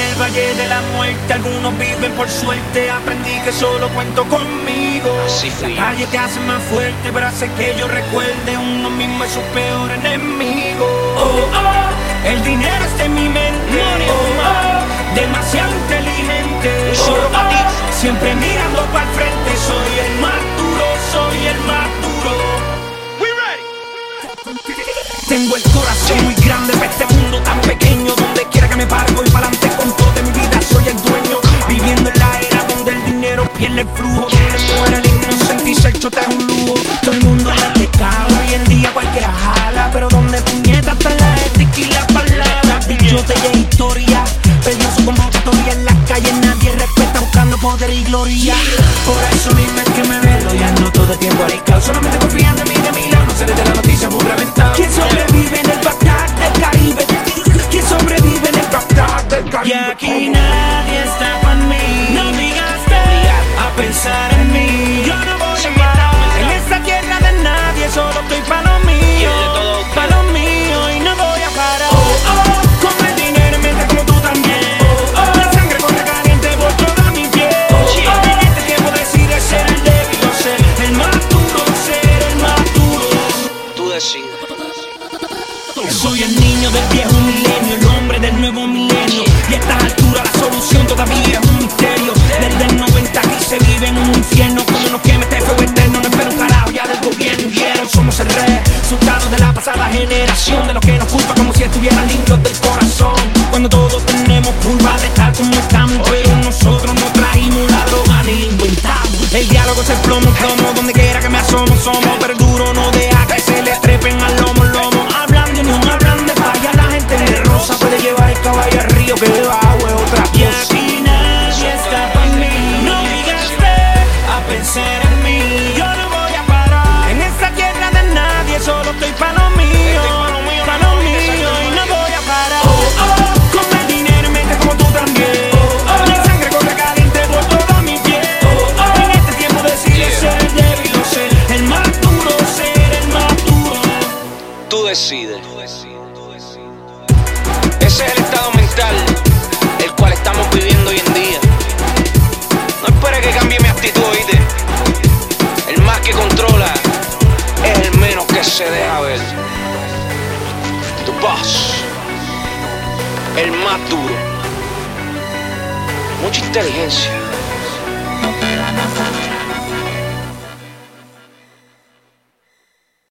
el valle de la muerte, algunos viven por suerte. Aprendí que solo cuento conmigo. Así fui. La calle te hace más fuerte, pero hace que yo recuerde uno mismo es su peor enemigo. Oh, oh, el dinero está en mi mente. Oh, oh, demasiado inteligente. Solo para ti. Siempre mirando para el frente. Soy el más duro, soy el más duro. We ready. Tengo el corazón muy grande para este mundo tan pequeño. Donde quiera que me pare voy para adelante con todo de mi vida. Soy el dueño, viviendo en la era donde el dinero pierde el flujo. Donde muera el inocente y ser chota es un lujo. Todo el mundo habla de cago, hoy en día cualquiera jala. Pero donde puñetas está la ética y la palabra. Bichote y historia, perdió su convocatoria en las calles. Nadie respeta buscando poder y gloria. Por eso mismo es que me velo, ya no todo el tiempo al caos. Solamente confían de mi lado, no se le dé la noticia muy reventado. ¿Quién sobrevive en el Bagdad del Caribe? ¿Quién sobrevive en el Bagdad del Caribe? Y aquí nadie está para mí. No digas a pensar en mí. Yo no voy a parar en esta tierra de nadie. Solo estoy pa' lo mío, pa' lo mío y no voy a parar. Oh, oh, con el dinero en mente como tú también. Oh, oh, la sangre corre caliente por toda mi piel. Oh, oh, en este tiempo decides ser el débil o ser el más duro, ser el más duro. Tú decides. Soy el niño del viejo milenio, el hombre del nuevo milenio. Y a estas alturas la solución todavía es un misterio. Desde el 90 aquí se vive en un infierno. Como nos queme este fuego eterno, no espero un carajo ya del gobierno. Vieron, somos el resultado de la pasada generación. De los que nos culpa como si estuvieran limpios del corazón. Cuando todos tenemos culpa de estar como estamos, pero nosotros no trajimos la droga ni la inventamos. El diálogo es el plomo, donde quiera que me asomo somos. Pero el duro no deja que se le trepen al lomo, Hablan de unión, hablan de falla. La gente de rosa puede llevar el caballo al río, que debajo es otra cosa. Y aquí nadie está para mí. No digas a pensar en mí. Yo no voy a parar en esta tierra de nadie. Solo estoy pa' lo mío, pa' lo mío y no voy a parar. Oh, oh, con el dinero en mente como tú también. Oh, oh, mi sangre corre caliente por toda mi piel. Oh, oh, en este tiempo decides ser el débil o ser el más duro, ser el más duro. Tú decides. Ese es el estado mental el cual estamos viviendo hoy en día. No esperes que cambie mi actitud, ¿oíste? El más que controla es el menos que se deja ver. Tu boss, el más duro. Mucha inteligencia. No te van a saber.